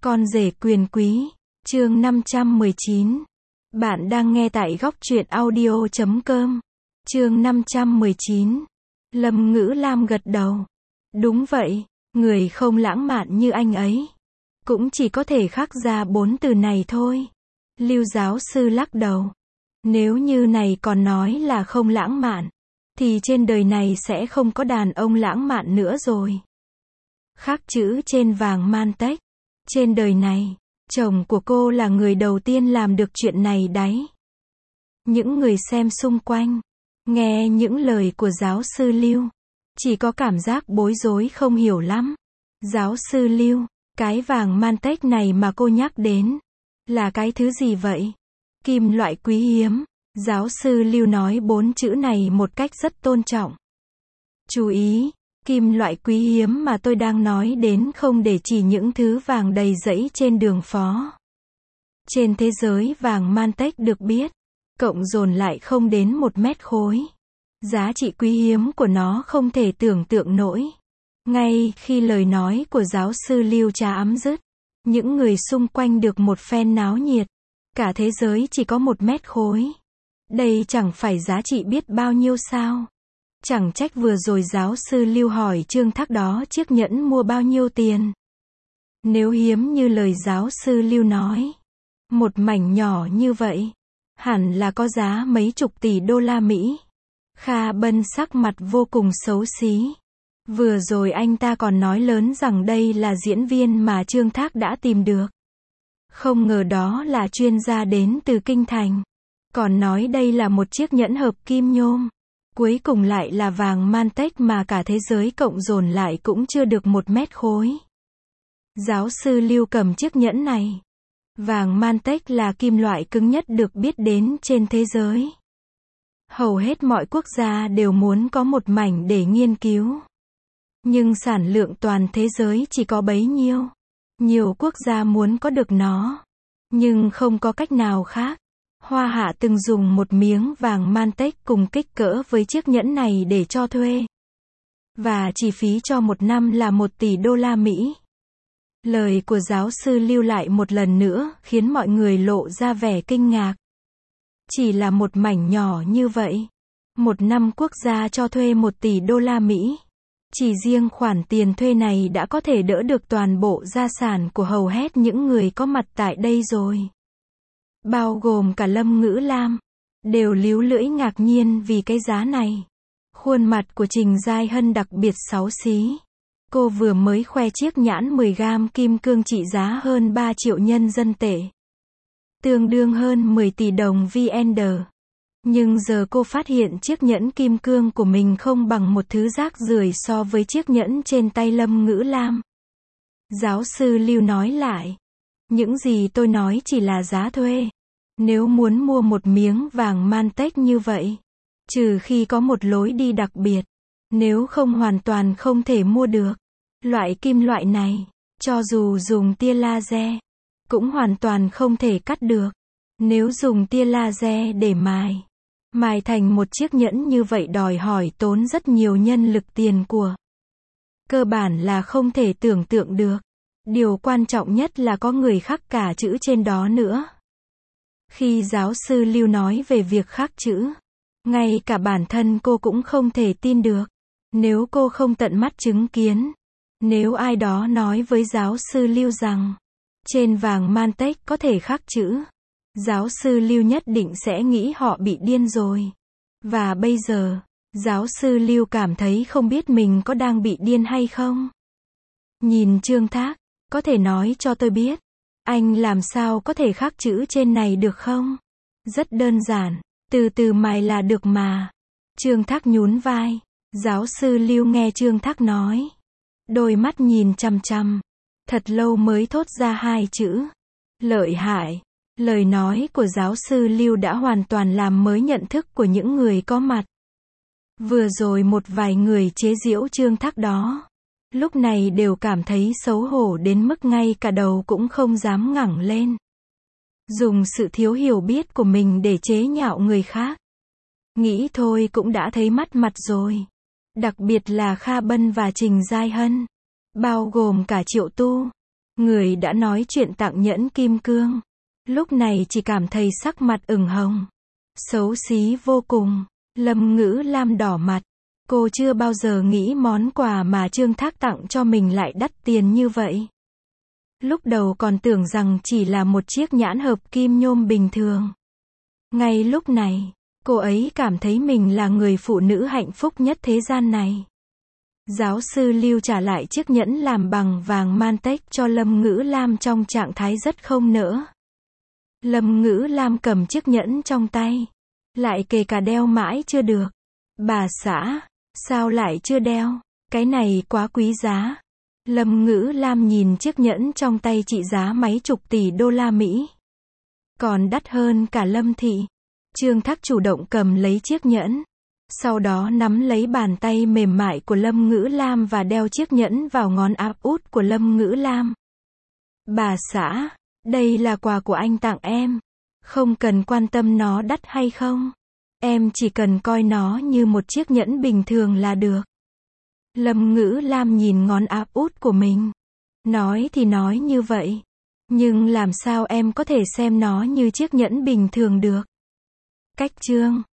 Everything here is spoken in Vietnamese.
Con rể quyền quý, chương 519. Bạn đang nghe tại góc truyện audio.com. Chương 519. Lâm Ngữ Lam gật đầu. Đúng vậy, người không lãng mạn như anh ấy. Cũng chỉ có thể khắc ra 4 từ này thôi. Lưu giáo sư lắc đầu. Nếu như này còn nói là không lãng mạn, thì trên đời này sẽ không có đàn ông lãng mạn nữa rồi. Khắc chữ trên vàng Mantex. Trên đời này, chồng của cô là người đầu tiên làm được chuyện này đấy. Những người xem xung quanh, nghe những lời của giáo sư Lưu, chỉ có cảm giác bối rối không hiểu lắm. Giáo sư Lưu, cái vàng Mantex này mà cô nhắc đến, là cái thứ gì vậy? Kim loại quý hiếm. Giáo sư Lưu nói 4 chữ này một cách rất tôn trọng. Chú ý, kim loại quý hiếm mà tôi đang nói đến không để chỉ những thứ vàng đầy rẫy trên đường phố. Trên thế giới vàng Mantex được biết, cộng dồn lại không đến 1 mét khối. Giá trị quý hiếm của nó không thể tưởng tượng nổi. Ngay khi lời nói của giáo sư Lưu chấm dứt, những người xung quanh được một phen náo nhiệt. Cả thế giới chỉ có 1 mét khối. Đây chẳng phải giá trị biết bao nhiêu sao? Chẳng trách vừa rồi giáo sư Lưu hỏi Trương Thác đó chiếc nhẫn mua bao nhiêu tiền. Nếu hiếm như lời giáo sư Lưu nói, một mảnh nhỏ như vậy, hẳn là có giá mấy chục tỷ đô la Mỹ. Kha Bân sắc mặt vô cùng xấu xí. Vừa rồi anh ta còn nói lớn rằng đây là diễn viên mà Trương Thác đã tìm được. Không ngờ đó là chuyên gia đến từ Kinh Thành. Còn nói đây là một chiếc nhẫn hợp kim nhôm. Cuối cùng lại là vàng Mantex mà cả thế giới cộng dồn lại cũng chưa được 1 mét khối. Giáo sư Lưu cầm chiếc nhẫn này. Vàng Mantex là kim loại cứng nhất được biết đến trên thế giới. Hầu hết mọi quốc gia đều muốn có một mảnh để nghiên cứu. Nhưng sản lượng toàn thế giới chỉ có bấy nhiêu. Nhiều quốc gia muốn có được nó, nhưng không có cách nào khác. Hoa Hạ từng dùng một miếng vàng Mantex cùng kích cỡ với chiếc nhẫn này để cho thuê. Và chi phí cho 1 năm là 1 tỷ đô la Mỹ. Lời của giáo sư Lưu lại một lần nữa khiến mọi người lộ ra vẻ kinh ngạc. Chỉ là một mảnh nhỏ như vậy. 1 năm quốc gia cho thuê 1 tỷ đô la Mỹ. Chỉ riêng khoản tiền thuê này đã có thể đỡ được toàn bộ gia sản của hầu hết những người có mặt tại đây rồi. Bao gồm cả Lâm Ngữ Lam. Đều líu lưỡi ngạc nhiên vì cái giá này. Khuôn mặt của Trình Giai Hân đặc biệt xấu xí. Cô vừa mới khoe chiếc nhãn 10 gam kim cương trị giá hơn 3 triệu nhân dân tệ. Tương đương hơn 10 tỷ đồng VN. Nhưng giờ cô phát hiện chiếc nhẫn kim cương của mình không bằng một thứ rác rưởi so với chiếc nhẫn trên tay Lâm Ngữ Lam. Giáo sư Lưu nói lại. Những gì tôi nói chỉ là giá thuê. Nếu muốn mua một miếng vàng Mantex như vậy, trừ khi có một lối đi đặc biệt, nếu không hoàn toàn không thể mua được. Loại kim loại này, cho dù dùng tia laser, cũng hoàn toàn không thể cắt được. Nếu dùng tia laser để mài thành một chiếc nhẫn như vậy đòi hỏi tốn rất nhiều nhân lực tiền của. Cơ bản là không thể tưởng tượng được. Điều quan trọng nhất là có người khắc cả chữ trên đó nữa. Khi giáo sư Lưu nói về việc khắc chữ, ngay cả bản thân cô cũng không thể tin được. Nếu cô không tận mắt chứng kiến, nếu ai đó nói với giáo sư Lưu rằng trên vàng Mantex có thể khắc chữ, giáo sư Lưu nhất định sẽ nghĩ họ bị điên rồi. Và bây giờ, giáo sư Lưu cảm thấy không biết mình có đang bị điên hay không. Nhìn Trương Thác, có thể nói cho tôi biết, anh làm sao có thể khắc chữ trên này được không? Rất đơn giản, từ từ mài là được mà. Trương Thác nhún vai. Giáo sư Lưu nghe Trương Thác nói. Đôi mắt nhìn chằm chằm. Thật lâu mới thốt ra 2 chữ. Lợi hại. Lời nói của giáo sư Lưu đã hoàn toàn làm mới nhận thức của những người có mặt. Vừa rồi một vài người chế giễu Trương Thác đó. Lúc này đều cảm thấy xấu hổ đến mức ngay cả đầu cũng không dám ngẩng lên. Dùng sự thiếu hiểu biết của mình để chế nhạo người khác. Nghĩ thôi cũng đã thấy mất mặt rồi. Đặc biệt là Kha Bân và Trình Giai Hân. Bao gồm cả Triệu Tu. Người đã nói chuyện tặng nhẫn kim cương. Lúc này chỉ cảm thấy sắc mặt ửng hồng. Xấu xí vô cùng. Lâm Ngữ Lam đỏ mặt. Cô chưa bao giờ nghĩ món quà mà Trương Thác tặng cho mình lại đắt tiền như vậy. Lúc đầu còn tưởng rằng chỉ là một chiếc nhãn hợp kim nhôm bình thường. Ngay lúc này, cô ấy cảm thấy mình là người phụ nữ hạnh phúc nhất thế gian này. Giáo sư Lưu trả lại chiếc nhẫn làm bằng vàng Mantex cho Lâm Ngữ Lam trong trạng thái rất không nỡ. Lâm Ngữ Lam cầm chiếc nhẫn trong tay. Lại kể cả đeo mãi chưa được. Bà xã, sao lại chưa đeo? Cái này quá quý giá. Lâm Ngữ Lam nhìn chiếc nhẫn trong tay trị giá mấy chục tỷ đô la Mỹ. Còn đắt hơn cả Lâm thị. Trương Thác chủ động cầm lấy chiếc nhẫn. Sau đó nắm lấy bàn tay mềm mại của Lâm Ngữ Lam và đeo chiếc nhẫn vào ngón áp út của Lâm Ngữ Lam. Bà xã, đây là quà của anh tặng em. Không cần quan tâm nó đắt hay không. Em chỉ cần coi nó như một chiếc nhẫn bình thường là được. Lâm Ngữ Lam nhìn ngón áp út của mình. Nói thì nói như vậy. Nhưng làm sao em có thể xem nó như chiếc nhẫn bình thường được? Cách chương